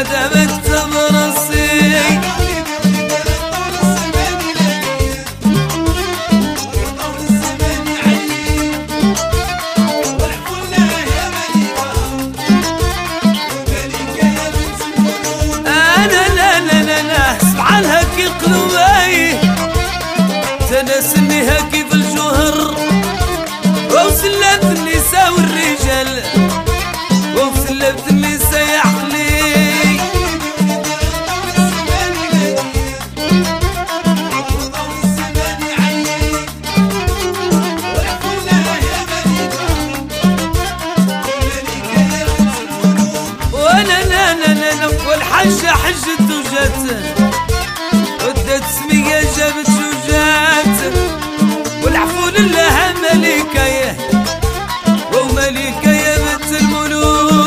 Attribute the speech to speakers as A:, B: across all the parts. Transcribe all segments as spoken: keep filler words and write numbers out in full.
A: هذا مكتب راسي انا لا لا لا لا سبحان هاكي قلوبي تناسني هاكي في الجوهر وسلمت النساء والرجال وسلمت النساء يا عقلي وانا لا لا لا لا والحجة حجت وجات ودات سمية جابت وجات والعفو لله ملكة وملكة يا بنت الملوك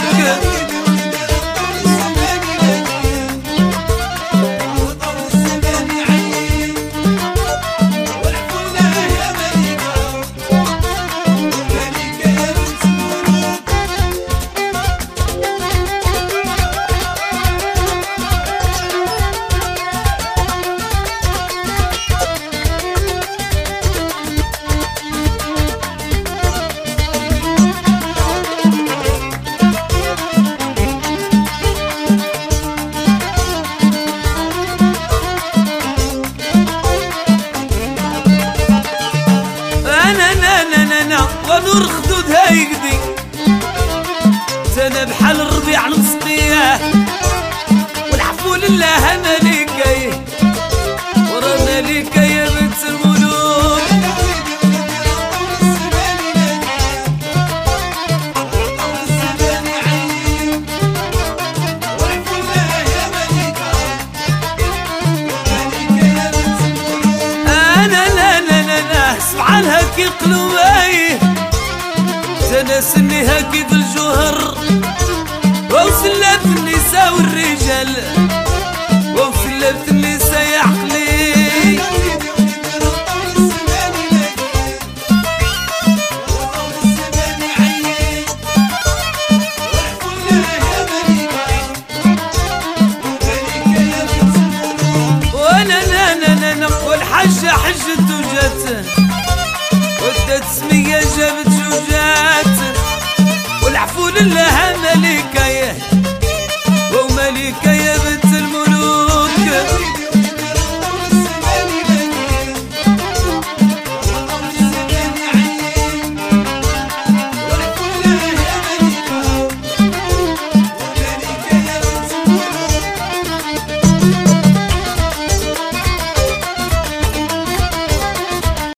A: ونور خدودها يقضي سنة بحال الربيع نسقيه والعفو لله ملكة ورا ملكة يا بنت الملوك أنا لا لا لا لا سبحان هاكي قلوبي تناسني هاكي في الجوهر وسلات النساء والرجال